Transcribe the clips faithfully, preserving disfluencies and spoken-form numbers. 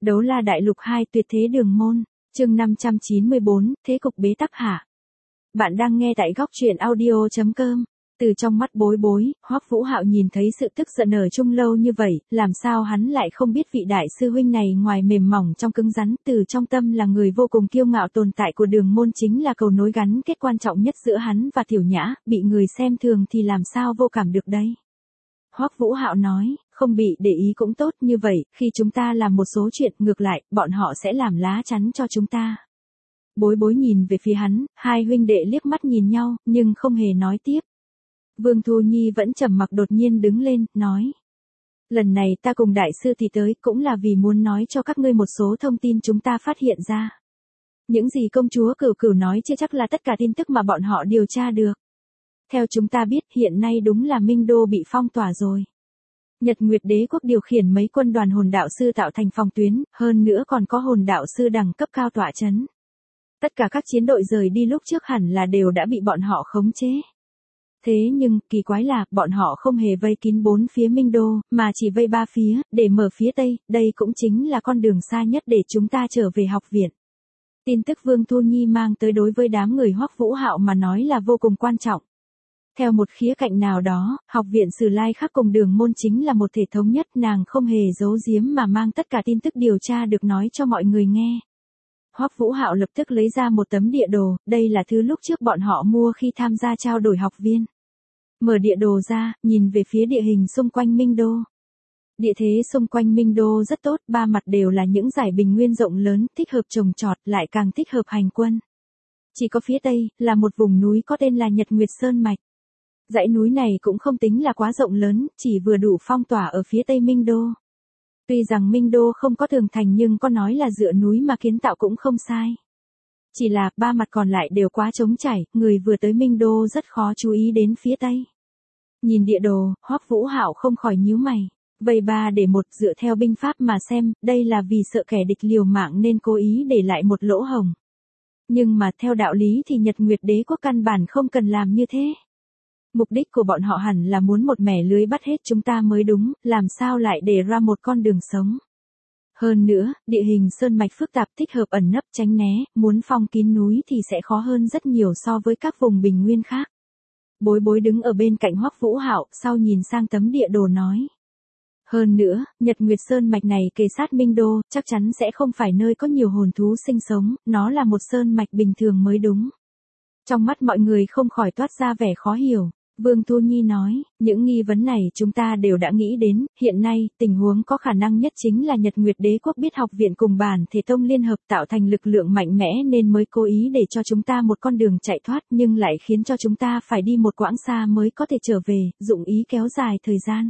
Đấu la đại lục hai tuyệt thế đường môn, chương năm trăm chín mươi bốn, thế cục bế tắc hả? Bạn đang nghe tại góc truyện audio chấm com. Từ trong mắt Bối Bối, Hoắc Vũ Hạo nhìn thấy sự tức giận ở chung lâu như vậy, làm sao hắn lại không biết vị đại sư huynh này ngoài mềm mỏng trong cứng rắn, từ trong tâm là người vô cùng kiêu ngạo tồn tại của đường môn, chính là cầu nối gắn kết quan trọng nhất giữa hắn và Tiểu Nhã, bị người xem thường thì làm sao vô cảm được đây. Hoắc Vũ Hạo nói, không bị để ý cũng tốt, như vậy, khi chúng ta làm một số chuyện, ngược lại, bọn họ sẽ làm lá chắn cho chúng ta. Bối Bối nhìn về phía hắn, hai huynh đệ liếc mắt nhìn nhau, nhưng không hề nói tiếp. Vương Thu Nhi vẫn trầm mặc, đột nhiên đứng lên, nói. Lần này ta cùng đại sư thì tới, cũng là vì muốn nói cho các ngươi một số thông tin chúng ta phát hiện ra. Những gì công chúa Cửu Cửu nói chưa chắc là tất cả tin tức mà bọn họ điều tra được. Theo chúng ta biết, hiện nay đúng là Minh Đô bị phong tỏa rồi. Nhật Nguyệt Đế quốc điều khiển mấy quân đoàn hồn đạo sư tạo thành phòng tuyến, hơn nữa còn có hồn đạo sư đẳng cấp cao tọa chấn. Tất cả các chiến đội rời đi lúc trước hẳn là đều đã bị bọn họ khống chế. Thế nhưng, kỳ quái là, bọn họ không hề vây kín bốn phía Minh Đô, mà chỉ vây ba phía, để mở phía Tây, đây cũng chính là con đường xa nhất để chúng ta trở về học viện. Tin tức Vương Thu Nhi mang tới đối với đám người Hoắc Vũ Hạo mà nói là vô cùng quan trọng. Theo một khía cạnh nào đó, học viện Sử Lai Khắc cùng đường môn chính là một thể thống nhất, nàng không hề giấu giếm mà mang tất cả tin tức điều tra được nói cho mọi người nghe. Hoắc Vũ Hạo lập tức lấy ra một tấm địa đồ, đây là thứ lúc trước bọn họ mua khi tham gia trao đổi học viên. Mở địa đồ ra, nhìn về phía địa hình xung quanh Minh Đô. Địa thế xung quanh Minh Đô rất tốt, ba mặt đều là những dải bình nguyên rộng lớn, thích hợp trồng trọt, lại càng thích hợp hành quân. Chỉ có phía Tây, là một vùng núi có tên là Nhật Nguyệt Sơn Mạch. Dãy núi này cũng không tính là quá rộng lớn, chỉ vừa đủ phong tỏa ở phía Tây Minh Đô. Tuy rằng Minh Đô không có tường thành nhưng có nói là dựa núi mà kiến tạo cũng không sai. Chỉ là, ba mặt còn lại đều quá trống trải, người vừa tới Minh Đô rất khó chú ý đến phía Tây. Nhìn địa đồ, Hoắc Vũ Hạo không khỏi nhíu mày. Vây ba để một, dựa theo binh pháp mà xem, đây là vì sợ kẻ địch liều mạng nên cố ý để lại một lỗ hổng. Nhưng mà theo đạo lý thì Nhật Nguyệt Đế quốc căn bản không cần làm như thế. Mục đích của bọn họ hẳn là muốn một mẻ lưới bắt hết chúng ta mới đúng, làm sao lại để ra một con đường sống. Hơn nữa, địa hình sơn mạch phức tạp, thích hợp ẩn nấp tránh né, muốn phong kín núi thì sẽ khó hơn rất nhiều so với các vùng bình nguyên khác. Bối Bối đứng ở bên cạnh Hoắc Vũ Hạo, sau nhìn sang tấm địa đồ nói. Hơn nữa, Nhật Nguyệt Sơn mạch này kề sát Minh Đô, chắc chắn sẽ không phải nơi có nhiều hồn thú sinh sống, nó là một sơn mạch bình thường mới đúng. Trong mắt mọi người không khỏi toát ra vẻ khó hiểu. Vương Thu Nhi nói, những nghi vấn này chúng ta đều đã nghĩ đến, hiện nay, tình huống có khả năng nhất chính là Nhật Nguyệt Đế quốc biết học viện cùng Bản Thể Tông liên hợp tạo thành lực lượng mạnh mẽ nên mới cố ý để cho chúng ta một con đường chạy thoát, nhưng lại khiến cho chúng ta phải đi một quãng xa mới có thể trở về, dụng ý kéo dài thời gian.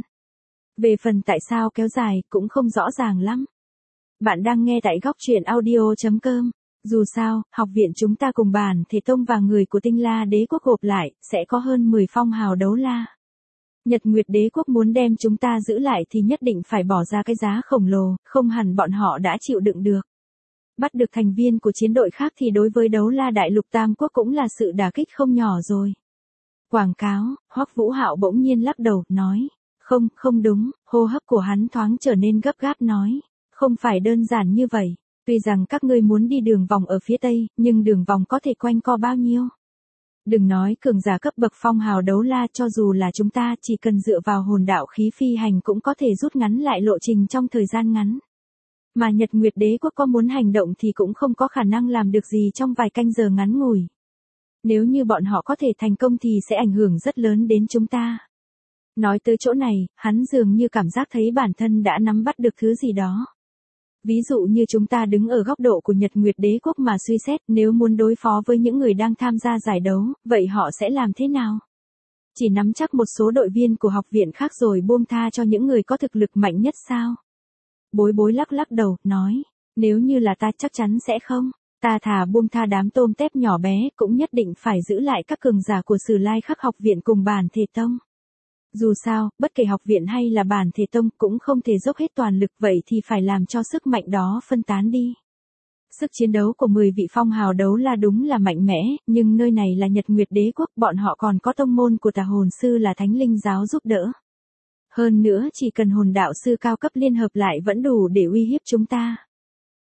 Về phần tại sao kéo dài, cũng không rõ ràng lắm. Bạn đang nghe tại góc truyện audio chấm com. Dù sao, học viện chúng ta cùng Bản Thể Tông và người của Tinh La Đế quốc gộp lại, sẽ có hơn mười phong hào đấu la. Nhật Nguyệt Đế quốc muốn đem chúng ta giữ lại thì nhất định phải bỏ ra cái giá khổng lồ, không hẳn bọn họ đã chịu đựng được. Bắt được thành viên của chiến đội khác thì đối với đấu la đại lục Tam Quốc cũng là sự đả kích không nhỏ rồi. Quảng cáo, Hoắc Vũ Hạo bỗng nhiên lắc đầu, nói. Không, không đúng, hô hấp của hắn thoáng trở nên gấp gáp nói. Không phải đơn giản như vậy. Tuy rằng các ngươi muốn đi đường vòng ở phía Tây, nhưng đường vòng có thể quanh co bao nhiêu? Đừng nói cường giả cấp bậc phong hào đấu la, cho dù là chúng ta chỉ cần dựa vào hồn đạo khí phi hành cũng có thể rút ngắn lại lộ trình trong thời gian ngắn. Mà Nhật Nguyệt Đế quốc có muốn hành động thì cũng không có khả năng làm được gì trong vài canh giờ ngắn ngủi. Nếu như bọn họ có thể thành công thì sẽ ảnh hưởng rất lớn đến chúng ta. Nói tới chỗ này, hắn dường như cảm giác thấy bản thân đã nắm bắt được thứ gì đó. Ví dụ như chúng ta đứng ở góc độ của Nhật Nguyệt Đế quốc mà suy xét, nếu muốn đối phó với những người đang tham gia giải đấu, vậy họ sẽ làm thế nào? Chỉ nắm chắc một số đội viên của học viện khác rồi buông tha cho những người có thực lực mạnh nhất sao? Bối Bối lắc lắc đầu, nói, nếu như là ta chắc chắn sẽ không, ta thà buông tha đám tôm tép nhỏ bé, cũng nhất định phải giữ lại các cường giả của Sử Lai Khắc học viện cùng Bản Thể Tông. Dù sao, bất kể học viện hay là Bản Thể Tông cũng không thể dốc hết toàn lực, vậy thì phải làm cho sức mạnh đó phân tán đi. Sức chiến đấu của mười vị phong hào đấu là đúng là mạnh mẽ, nhưng nơi này là Nhật Nguyệt Đế quốc, bọn họ còn có tông môn của Tà Hồn Sư là Thánh Linh Giáo giúp đỡ. Hơn nữa chỉ cần hồn đạo sư cao cấp liên hợp lại vẫn đủ để uy hiếp chúng ta.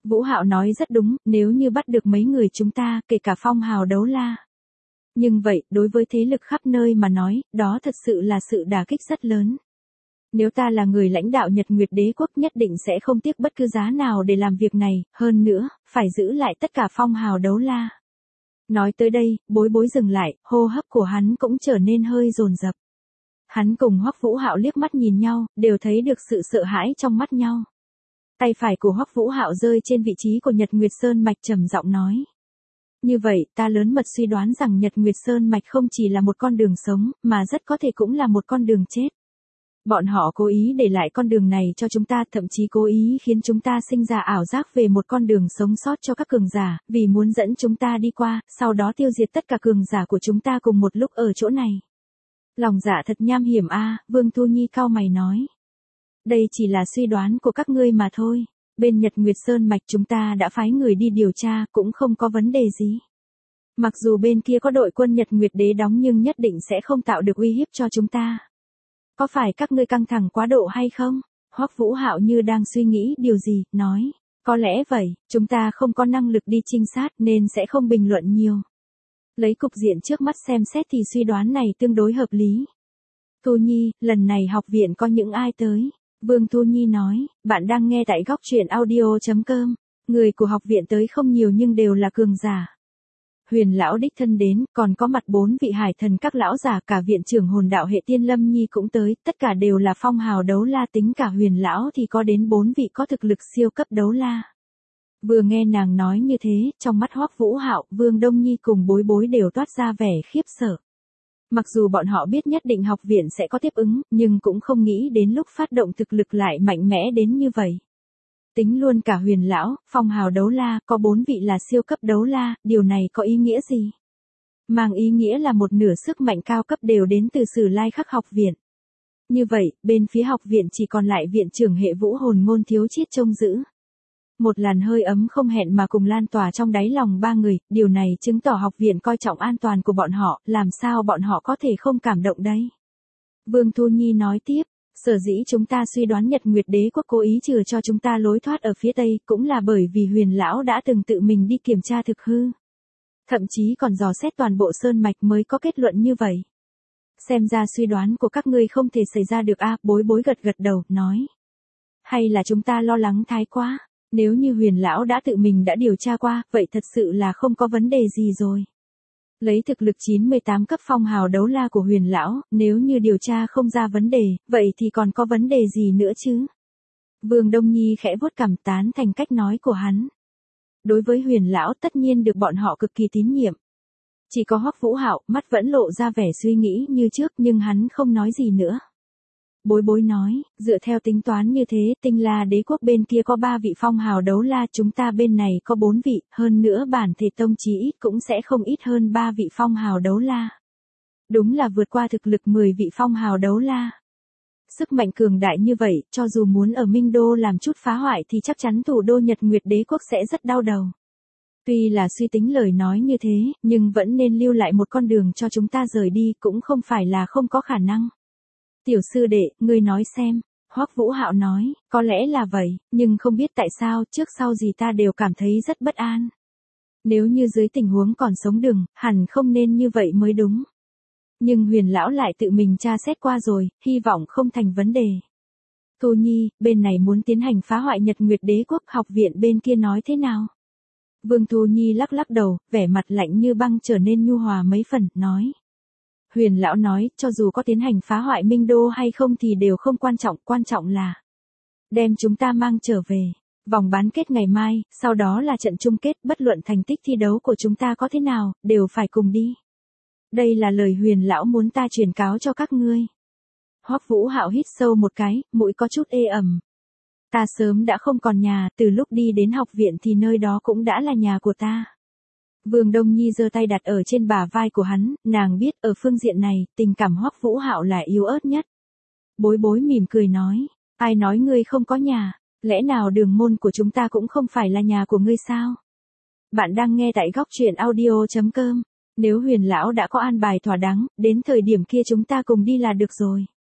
Vũ Hạo nói rất đúng, nếu như bắt được mấy người chúng ta, kể cả phong hào đấu la. Nhưng vậy, đối với thế lực khắp nơi mà nói, đó thật sự là sự đả kích rất lớn. Nếu ta là người lãnh đạo Nhật Nguyệt Đế quốc nhất định sẽ không tiếc bất cứ giá nào để làm việc này, hơn nữa, phải giữ lại tất cả phong hào đấu la. Nói tới đây, bối bối dừng lại, hô hấp của hắn cũng trở nên hơi dồn dập. Hắn cùng Hoắc Vũ Hạo liếc mắt nhìn nhau, đều thấy được sự sợ hãi trong mắt nhau. Tay phải của Hoắc Vũ Hạo rơi trên vị trí của Nhật Nguyệt Sơn Mạch trầm giọng nói. Như vậy, ta lớn mật suy đoán rằng Nhật Nguyệt Sơn Mạch không chỉ là một con đường sống, mà rất có thể cũng là một con đường chết. Bọn họ cố ý để lại con đường này cho chúng ta, thậm chí cố ý khiến chúng ta sinh ra ảo giác về một con đường sống sót cho các cường giả, vì muốn dẫn chúng ta đi qua, sau đó tiêu diệt tất cả cường giả của chúng ta cùng một lúc ở chỗ này. Lòng dạ thật nham hiểm a, Vương Thu Nhi cau mày nói. Đây chỉ là suy đoán của các ngươi mà thôi. Bên Nhật Nguyệt Sơn Mạch chúng ta đã phái người đi điều tra, cũng không có vấn đề gì. Mặc dù bên kia có đội quân Nhật Nguyệt Đế đóng nhưng nhất định sẽ không tạo được uy hiếp cho chúng ta. Có phải các ngươi căng thẳng quá độ hay không? Hoắc Vũ Hạo như đang suy nghĩ điều gì, nói. Có lẽ vậy, chúng ta không có năng lực đi trinh sát nên sẽ không bình luận nhiều. Lấy cục diện trước mắt xem xét thì suy đoán này tương đối hợp lý. Thu Nhi, lần này học viện có những ai tới? Vương Thu Nhi nói, bạn đang nghe tại góc truyện audio chấm com. Người của học viện tới không nhiều nhưng đều là cường giả. Huyền lão đích thân đến, còn có mặt bốn vị hải thần các lão giả, cả viện trưởng hồn đạo hệ Tiên Lâm Nhi cũng tới, tất cả đều là phong hào đấu la, tính cả huyền lão thì có đến bốn vị có thực lực siêu cấp đấu la. Vừa nghe nàng nói như thế, trong mắt Hoắc Vũ Hạo, Vương Đông Nhi cùng bối bối đều toát ra vẻ khiếp sợ. Mặc dù bọn họ biết nhất định học viện sẽ có tiếp ứng, nhưng cũng không nghĩ đến lúc phát động thực lực lại mạnh mẽ đến như vậy. Tính luôn cả huyền lão, phong hào đấu la, có bốn vị là siêu cấp đấu la, điều này có ý nghĩa gì? Mang ý nghĩa là một nửa sức mạnh cao cấp đều đến từ Sử Lai Khắc học viện. Như vậy, bên phía học viện chỉ còn lại viện trưởng hệ Vũ Hồn Môn Thiếu Chiết trông giữ. Một làn hơi ấm không hẹn mà cùng lan tỏa trong đáy lòng ba người, điều này chứng tỏ học viện coi trọng an toàn của bọn họ, làm sao bọn họ có thể không cảm động đấy. Vương Thu Nhi nói tiếp, sở dĩ chúng ta suy đoán Nhật Nguyệt Đế quốc cố ý trừ cho chúng ta lối thoát ở phía Tây, cũng là bởi vì huyền lão đã từng tự mình đi kiểm tra thực hư. Thậm chí còn dò xét toàn bộ sơn mạch mới có kết luận như vậy. Xem ra suy đoán của các ngươi không thể xảy ra được a, bối bối gật gật đầu, nói. Hay là chúng ta lo lắng thái quá? Nếu như huyền lão đã tự mình đã điều tra qua, vậy thật sự là không có vấn đề gì rồi. Lấy thực lực chín mươi tám cấp phong hào đấu la của huyền lão, nếu như điều tra không ra vấn đề, vậy thì còn có vấn đề gì nữa chứ? Vương Đông Nhi khẽ vuốt cằm tán thành cách nói của hắn. Đối với huyền lão tất nhiên được bọn họ cực kỳ tín nhiệm. Chỉ có Hoắc Vũ Hạo, mắt vẫn lộ ra vẻ suy nghĩ như trước nhưng hắn không nói gì nữa. Bối bối nói, dựa theo tính toán như thế, Tinh La Đế quốc bên kia có ba vị phong hào đấu la, chúng ta bên này có bốn vị, hơn nữa bản thể tông chí ít cũng sẽ không ít hơn ba vị phong hào đấu la. Đúng là vượt qua thực lực mười vị phong hào đấu la. Sức mạnh cường đại như vậy, cho dù muốn ở Minh Đô làm chút phá hoại thì chắc chắn thủ đô Nhật Nguyệt Đế quốc sẽ rất đau đầu. Tuy là suy tính lời nói như thế, nhưng vẫn nên lưu lại một con đường cho chúng ta rời đi, cũng không phải là không có khả năng. Tiểu sư đệ, ngươi nói xem, Hoắc Vũ Hạo nói, có lẽ là vậy, nhưng không biết tại sao, trước sau gì ta đều cảm thấy rất bất an. Nếu như dưới tình huống còn sống đừng, hẳn không nên như vậy mới đúng. Nhưng huyền lão lại tự mình tra xét qua rồi, hy vọng không thành vấn đề. Thu Nhi, bên này muốn tiến hành phá hoại Nhật Nguyệt Đế quốc, học viện bên kia nói thế nào? Vương Thu Nhi lắc lắc đầu, vẻ mặt lạnh như băng trở nên nhu hòa mấy phần, nói. Huyền lão nói, cho dù có tiến hành phá hoại Minh Đô hay không thì đều không quan trọng, quan trọng là đem chúng ta mang trở về. Vòng bán kết ngày mai, sau đó là trận chung kết, bất luận thành tích thi đấu của chúng ta có thế nào, đều phải cùng đi. Đây là lời huyền lão muốn ta truyền cáo cho các ngươi. Hoắc Vũ Hạo hít sâu một cái, mũi có chút ê ẩm. Ta sớm đã không còn nhà, từ lúc đi đến học viện thì nơi đó cũng đã là nhà của ta. Vương Đông Nhi giơ tay đặt ở trên bả vai của hắn, nàng biết ở phương diện này, tình cảm Hoắc Vũ Hạo là yếu ớt nhất. Bối bối mỉm cười nói, ai nói ngươi không có nhà, lẽ nào đường môn của chúng ta cũng không phải là nhà của ngươi sao? Bạn đang nghe tại góc truyện audio chấm com, nếu huyền lão đã có an bài thỏa đáng, đến thời điểm kia chúng ta cùng đi là được rồi.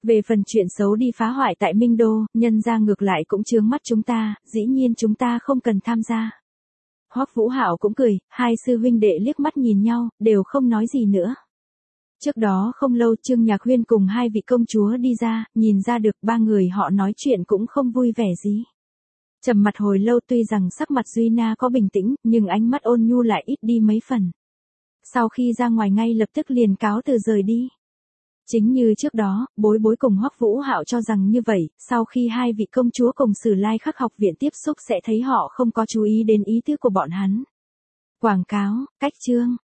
Về phần chuyện xấu đi phá hoại tại Minh Đô, nhân ra ngược lại cũng chướng mắt chúng ta, dĩ nhiên chúng ta không cần tham gia. Hoắc Vũ Hạo cũng cười, hai sư huynh đệ liếc mắt nhìn nhau, đều không nói gì nữa. Trước đó không lâu Trương Nhạc Huyên cùng hai vị công chúa đi ra, nhìn ra được ba người họ nói chuyện cũng không vui vẻ gì. Trầm mặt hồi lâu, tuy rằng sắc mặt Duy Na có bình tĩnh, nhưng ánh mắt ôn nhu lại ít đi mấy phần. Sau khi ra ngoài ngay lập tức liền cáo từ rời đi. Chính như trước đó, Bối Bối cùng Hoắc Vũ Hạo cho rằng như vậy, sau khi hai vị công chúa cùng Sử Lai Khắc học viện tiếp xúc sẽ thấy họ không có chú ý đến ý tứ của bọn hắn. Quảng cáo, cách chương.